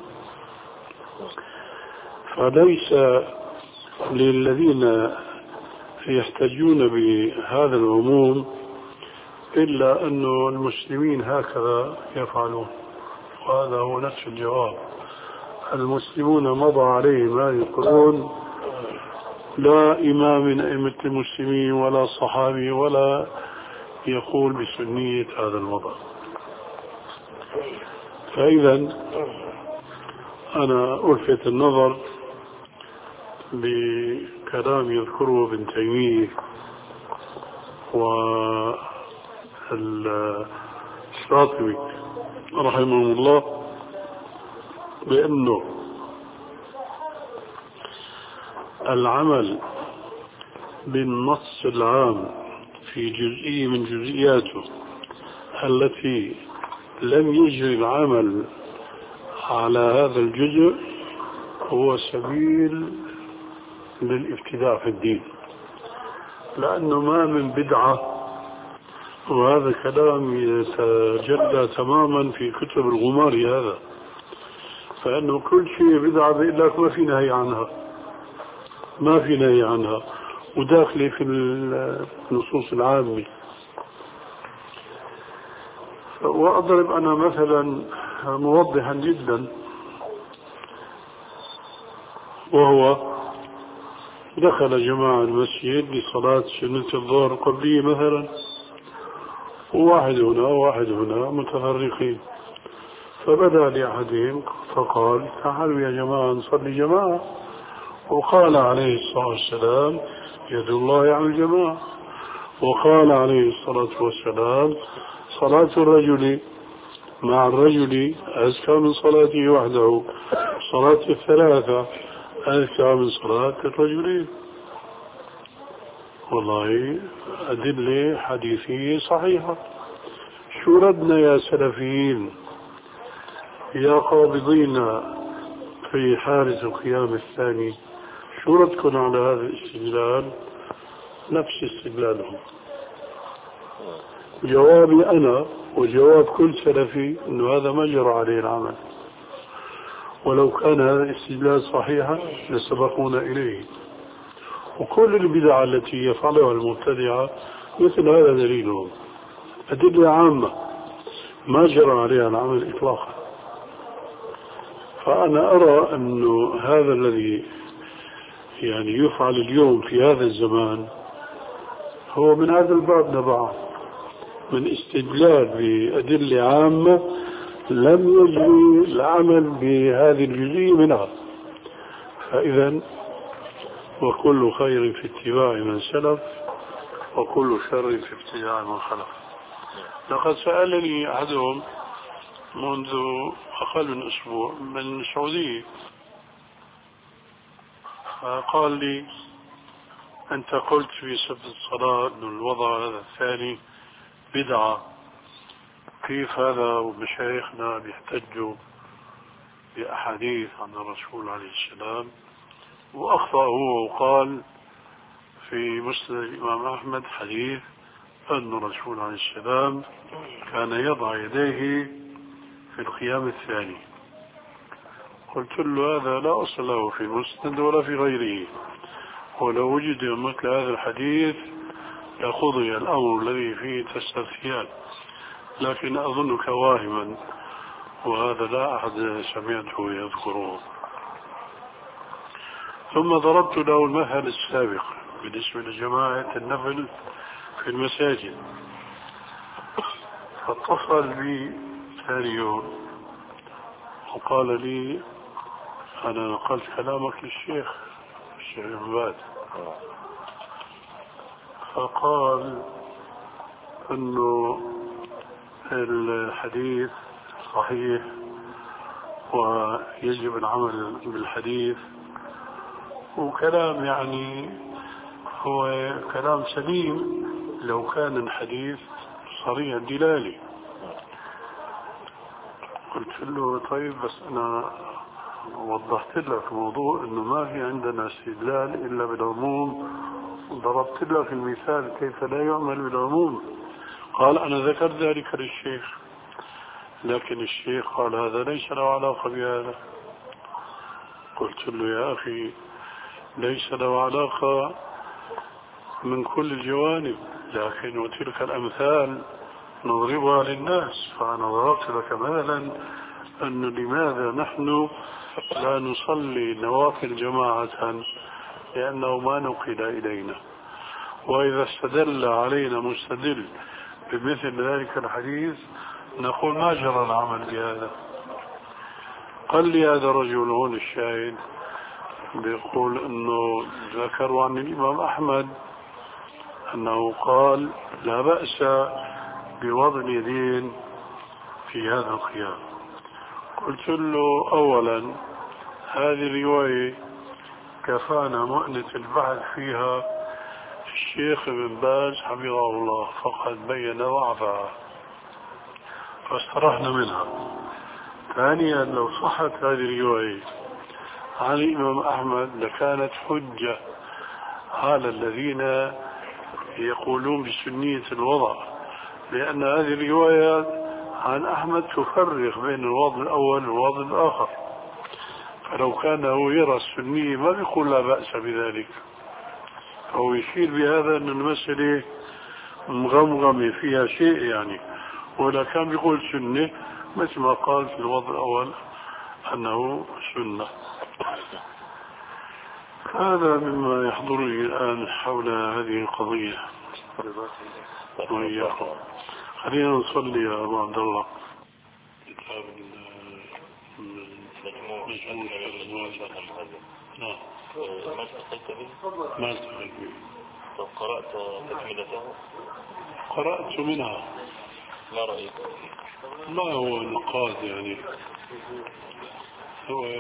Speaker 4: فليس للذين يحتجون بهذا العموم إلا أن المسلمين هكذا يفعلون، وهذا هو نفس الجواب. المسلمون مضى عليهم هذه القرون، لا إمام من أئمة المسلمين ولا صحابي ولا يقول بسنية هذا الوضع. فإذا أنا ألفت النظر بكلام يذكره ابن تيمية والشاطبي رحمه الله بأنه العمل بالنص العام في جزئية من جزئياته التي لم يجري العمل على هذا الجزء هو سبيل للابتداع في الدين، لأنه ما من بدعة، وهذا كلام يتجلى تماما في كتب الغمار هذا، فإنه كل شيء بدعة بيقول لك ما في نهي عنها، ما في نهي عنها، وداخلة في النصوص العامة. وأضرب أنا مثلا موضحا جدا، وهو دخل جماعة المسجد لصلاة سنة الظهر القبلية مثلا، وواحد هنا وواحد هنا متفرقين، فبدأ لأحدهم فقال تعالوا يا جماعة نصلي جماعة، وقال عليه الصلاة والسلام يد الله على الجماعة، وقال عليه الصلاة والسلام صلاة الرجل مع الرجل أزكى من صلاته وحده، صلاة الثلاثة أزكى من صلاة الرجلين. والله أدلة حديثية صحيحة. شو ردنا يا سلفيين يا قابضين في حارس القيام الثاني؟ شو ردكم على هذا الاستدلال؟ نفس استدلالهم. جوابي أنا وجواب كل سلفي أنه هذا ما جرى عليه العمل، ولو كان هذا الاستدلال صحيحا لسبقونا إليه. وكل البدع التي يفعلها المبتدعة مثل هذا دليلهم، أدلة عامة ما جرى عليها العمل إطلاقا. فأنا أرى أنه هذا الذي يعني يفعل اليوم في هذا الزمان هو من هذا الباب نبعه، من استدلال بأدلة عامة لم يجري العمل بهذه الجزئية منها. فإذا وكل خير في اتباع من سلف، وكل شر في ابتداع من خلف. لقد سألني أحدهم منذ أقل من أسبوع من السعودية، فقال لي أنت قلت في صفة الصلاة أن الوضع هذا الثاني بدعة، كيف هذا ومشايخنا بيحتجوا بأحاديث عن الرسول عليه السلام؟ وأخطأ هو وقال في مسند الإمام أحمد حديث أن الرسول عليه السلام كان يضع يديه في القيام الثاني. قلت له هذا لا أصل له في المسند ولا في غيره، ولو وجد مثل هذا الحديث لقضي الأمر الذي فيه تستثيان، لكن أظنك واهما، وهذا لا أحد سمعته يذكره. ثم ضربت له المثل السابق بالنسبة لجماعة النفل في المساجد، فاتصل بي ثاني يوم وقال لي أنا نقلت كلامك للشيخ الشيخ عباد، فقال أنه الحديث صحيح ويجب العمل بالحديث، وكلام يعني هو كلام سليم لو كان الحديث صريح الدلالة. قلت له طيب بس أنا وضحت لك موضوع أنه ما في عندنا استدلال إلا بالعموم، ضربت لك المثال كيف لا يعمل بالعموم. قال أنا ذكرت ذلك للشيخ، لكن الشيخ قال هذا ليس له علاقة بهذا. قلت له يا أخي ليس له علاقة من كل الجوانب، لكن وتلك الأمثال نضربها للناس، فأنا ضربت لك مثلا أنه لماذا نحن لا نصلي نوافل جماعة، لأنه ما نقل إلينا. وإذا استدل علينا مستدل بمثل ذلك الحديث نقول ما جرى العمل بهذا. قال لي هذا الرجل هون الشاهد بيقول أنه ذكروا عن الإمام أحمد أنه قال لا بأس بوضع اليدين في هذا القيام. قلت له أولا هذه الرواية كفانا مؤنة البحث فيها الشيخ ابن باز حفظه الله، فقد بين ضعفها فاسترحنا منها. ثانيا لو صحت هذه الرواية عن الإمام أحمد لكانت حجة على الذين يقولون بسنية الوضع، لأن هذه الروايات عن أحمد تفرق بين الوضع الأول والوضع الآخر، فلو كان هو يرى السنية ما بيقول لا بأس بذلك. هو يشير بهذا أن المسألة مغمغمة فيها شيء يعني، ولا كان بيقول سنة مثل ما قال في الوضع الأول أنه سنة. هذا مما يحضرني الآن حول هذه القضية وإياكم. خلينا نصلي يا أبو عبد الله. كتاب مجموع نعم.
Speaker 5: ما التقيت به؟
Speaker 4: ما التقيت به.
Speaker 5: طب قرأت تكملته؟
Speaker 4: قرأت منها.
Speaker 5: ما رأيك؟
Speaker 4: ما هو نقاد يعني، هو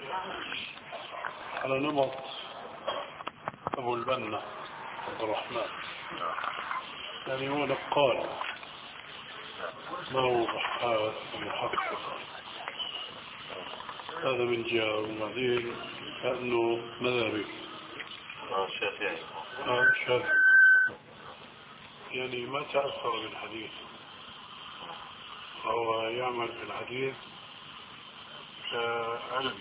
Speaker 4: على نمط أبو البنا عبد الرحمن، يعني هو نقال ما هو بحث محقق. هذا من جهة، وبعدين كأنه مذهبي
Speaker 5: الشافعي
Speaker 4: آه شافعي، يعني ما تأثر بالحديث، هو يعمل في الحديث كعلم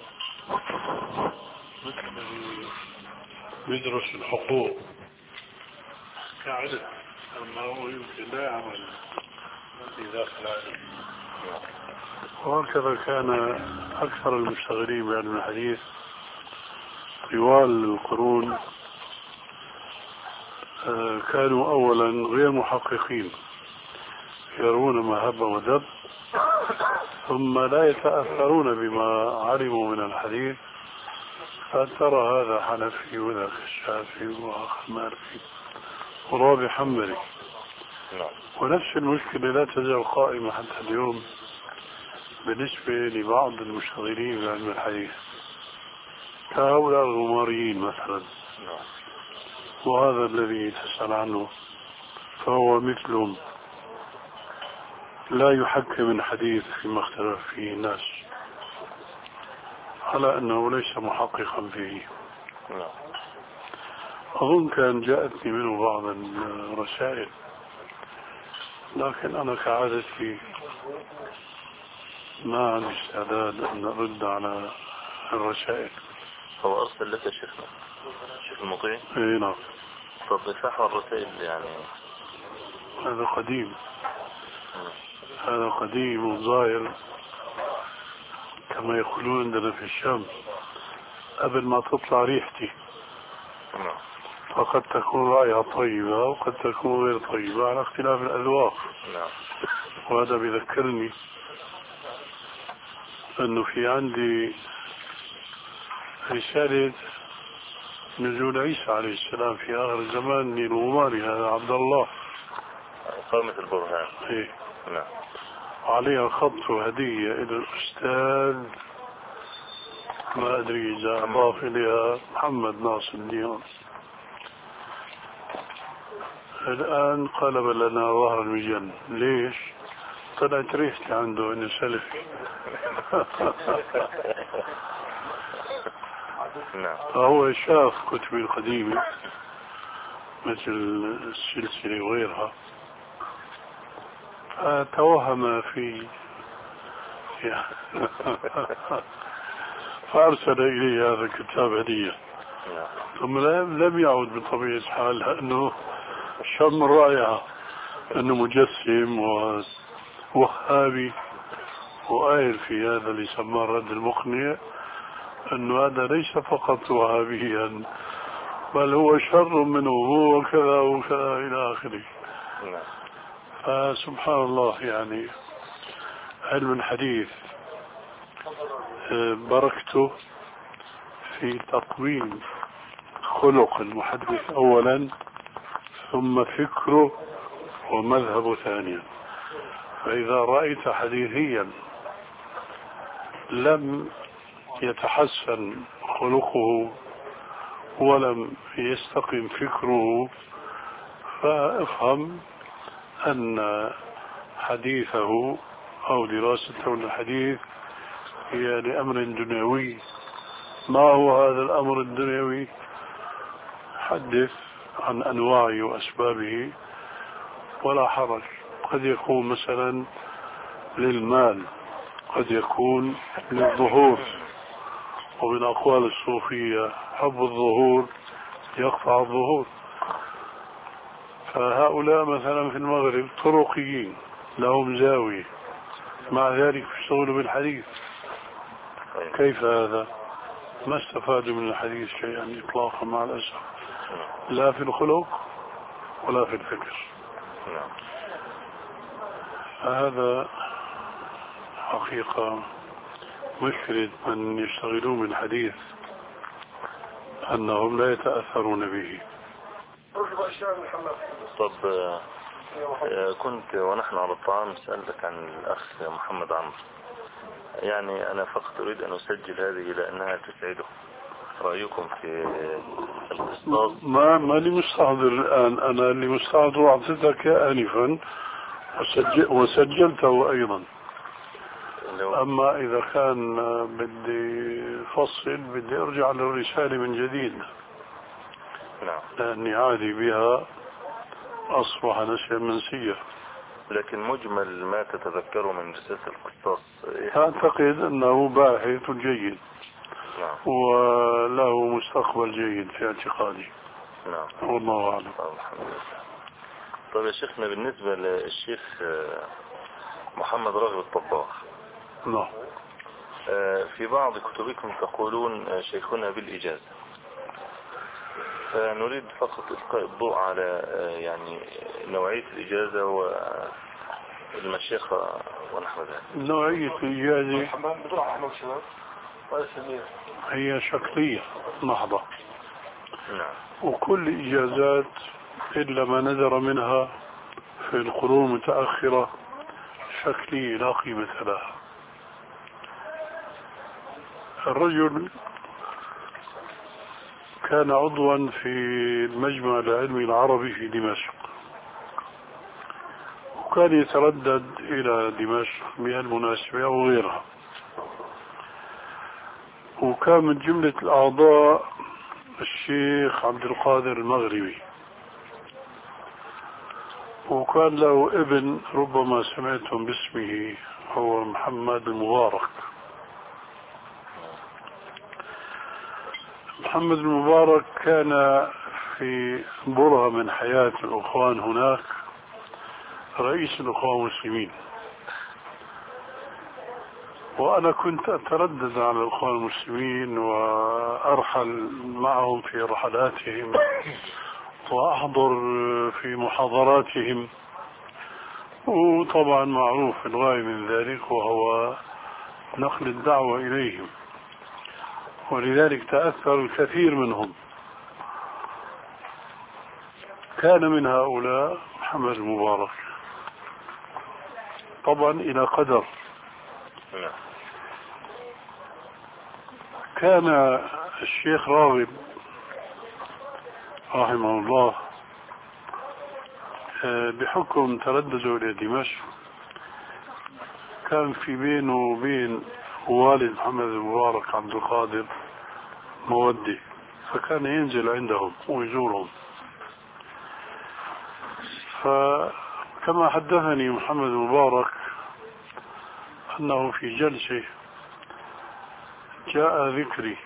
Speaker 4: مثل الذي يدرس الحقوق كعلم، أما هو يمكن لا يعمل في ذاك العلم. وهكذا كان أكثر المشتغلين بعلم الحديث طوال القرون كانوا أولا غير محققين، يرون ما هب ودب، ثم لا يتأثرون بما علموا من الحديث، فترى هذا حنفي وذاك الشافعي وآخر مالكي ورابع حنبلي. ونفس المشكلة لا تزال قائمة حتى اليوم بالنسبة لبعض المشتغلين بعلم الحديث كهؤلاء الغماريين مثلا، وهذا الذي تسأل عنه فهو مثلهم لا يحكم الحديث فيما اختلف فيه الناس، على أنه ليس محققا فيه. أظن كان جاءتني منه بعض الرسائل، لكن أنا كعادتي ما عندي استعداد أن أرد على الرسائل.
Speaker 5: هو أرسل لك شيخنا شيخ المطيع؟
Speaker 4: اي نعم.
Speaker 5: طب صحة الرسائل يعني
Speaker 4: هذا قديم، هذا قديم وظاهر كما يقولون عندنا في الشام قبل ما تطلع ريحتي، فقد تكون رائحة طيبة وقد تكون غير طيبة على اختلاف الأذواق. وهذا بيذكرني أنه في عندي رسالة نزول عيسى عليه السلام في آخر الزمان للغماري هذا عبد الله
Speaker 5: قامة البرهان.
Speaker 4: إيه.
Speaker 5: نعم.
Speaker 4: عليها خط هدية إلى الأستاذ ما أدري إذا أضاف إليها محمد ناصر الدين. الآن قلب لنا ظهر المجن. ليش؟ طلعت ريحتي عنده إنه سلفي. فهو شاف كتبي القديمة مثل السلسلة وغيرها، فتوهم في فأرسل إلي هذا الكتاب هدية، ثم لم يعود بطبيعة الحال لأنه شم الرائعة أنه مجسم ووهابي وقايل في هذا اللي سماه الرد المقنع أنه هذا ليس فقط وهابيا بل هو شر منه، هو كذا وكذا إلى آخره. فسبحان الله، يعني علم الحديث بركته في تقويم خلق المحدث أولا، ثم فكره ومذهبه ثانيا. فإذا رأيت حديثيا لم يتحسن خلقه ولم يستقم فكره، فافهم أن حديثه أو دراسته للحديث هي لأمر دنيوي. ما هو هذا الأمر الدنيوي؟ حدث عن أنواعه وأسبابه ولا حرج. قد يكون مثلا للمال، قد يكون للظهور، ومن أقوال الصوفية حب الظهور يقطع الظهور. فهؤلاء مثلا في المغرب طرقيين لهم زاوية، مع ذلك يشتغلوا بالحديث. كيف هذا؟ ما استفادوا من الحديث شيئا إطلاقا مع الأسف، لا في الخلق ولا في الفكر. هذا حقيقة مشكلة من يشتغلون بالحديث، أنهم لا يتأثرون به.
Speaker 5: طب كنت ونحن على الطعام سألتك عن الأخ محمد عمرو، يعني أنا فقط أريد أن أسجل هذه لأنها تسعده. رأيكم في القصاص؟
Speaker 4: ما ما لي مستحضر الآن، أنا اللي مستحضر أعطيتك آنفا وسجل وسجلته أيضا. أما إذا كان بدي فصل بدي أرجع للرسالة من جديد،
Speaker 5: نعم،
Speaker 4: لأني عادي بها أصبح نسيا منسيا.
Speaker 5: لكن مجمل ما تتذكره من رسالة القصاص
Speaker 4: أعتقد أنه باحث جيد،
Speaker 5: نعم،
Speaker 4: وله مستقبل جيد في اعتقادي.
Speaker 5: نعم،
Speaker 4: والله أعلم.
Speaker 5: الحمد لله. طيب يا شيخنا، بالنسبة للشيخ محمد راغب الطباخ،
Speaker 4: نعم،
Speaker 5: في بعض كتبكم تقولون شيخنا بالإجازة، فنريد فقط إلقاء الضوء على يعني نوعية الإجازة والمشيخة ونحو ذلك.
Speaker 4: نوعية الإجازة هي شكلية محضة،
Speaker 5: نعم،
Speaker 4: وكل إجازات إلا ما نذر منها في القرون المتأخرة شكلية لا قيمة لها. الرجل كان عضوا في المجمع العلمي العربي في دمشق، وكان يتردد إلى دمشق بهالمناسبة أو غيرها، وكان من جملة الأعضاء الشيخ عبد القادر المغربي، وكان له ابن ربما سمعتم باسمه، هو محمد المبارك. محمد المبارك كان في برهة من حياة الأخوان هناك رئيس الأخوان المسلمين، وأنا كنت أتردد على الأخوان المسلمين وأرحل معهم في رحلاتهم وأحضر في محاضراتهم، وطبعا معروف الغاية من ذلك وهو نقل الدعوة إليهم، ولذلك تأثر الكثير منهم. كان من هؤلاء محمد المبارك، طبعا إلى قدر. كان الشيخ راغب رحمه الله بحكم تردده إلى دمشق كان في بينه وبين والد محمد المبارك عبد القادر مودة، فكان ينزل عندهم ويزورهم. فكما حدثني محمد المبارك أنه في جلسة جاء ذكري،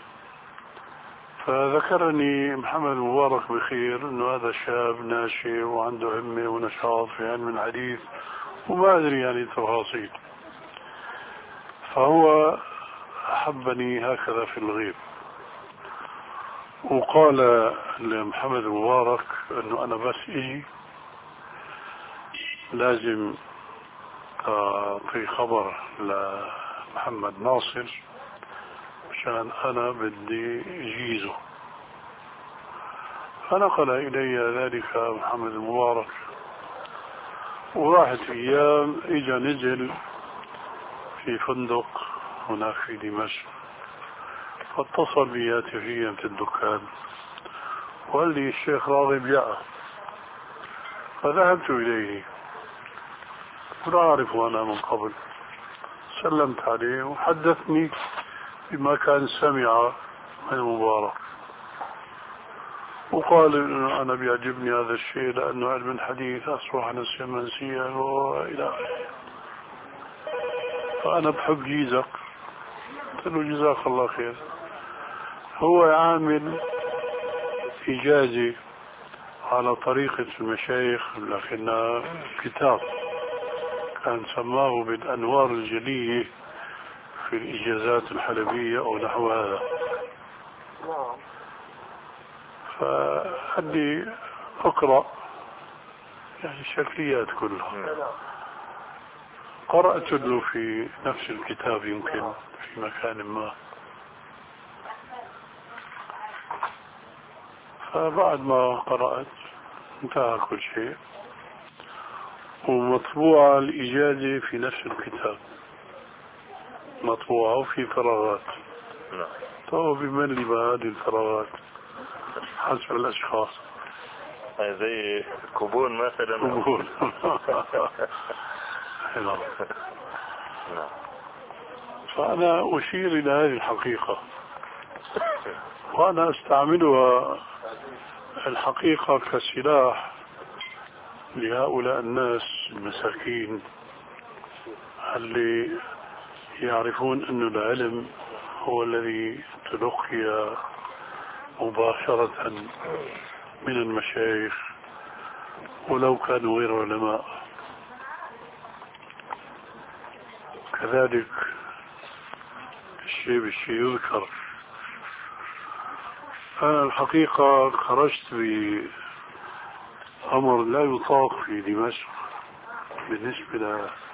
Speaker 4: فذكرني محمد المبارك بخير، أنه هذا شاب ناشئ وعنده همة ونشاط في علم الحديث وما أدري يعني تفاصيل. فهو أحبني هكذا في الغيب، وقال لمحمد مبارك أنه أنا بس إجي لازم أعطي خبر لمحمد ناصر عشان أنا بدي أجيزه. فنقل إلي ذلك محمد المبارك، وراحت أيام إجا نزل في فندق هناك في دمشق، فاتصل بي هاتفيا في الدكان وقال لي الشيخ راغب جاء. فذهبت إليه ولا أعرفه أنا من قبل، سلمت عليه وحدثني بما كان سمع من مبارك، وقال إنه أنا بيعجبني هذا الشيء لأنه علم الحديث أصبح نسيا منسيا وإلى آخره، فأنا بحب جيزك. قلت له جزاك الله خير. هو عامل إجازة على طريقة المشايخ، لكنها كتاب كان سماه بالأنوار الجلية في الإجازات الحلبية أو نحو هذا. فقال لي أقرأ يعني الشكليات كلها. قرأت له في نفس الكتاب يمكن في مكان ما. فبعد ما قرأت انتهى كل شيء، ومطبوعة الإجازة في نفس الكتاب، مطبوعة وفي فراغات. طبعا بملي بهذه الفراغات حسب الأشخاص،
Speaker 5: زي كوبون مثلا.
Speaker 4: كوبون. فأنا أشير إلى هذه الحقيقة، وأنا أستعملها الحقيقة كسلاح لهؤلاء الناس المساكين اللي يعرفون أن العلم هو الذي تلقي مباشرة من المشايخ ولو كانوا غير علماء. كذلك الشيء بالشيء يذكر. أنا الحقيقة خرجت بأمر لا يطاق في دمشق بالنسبة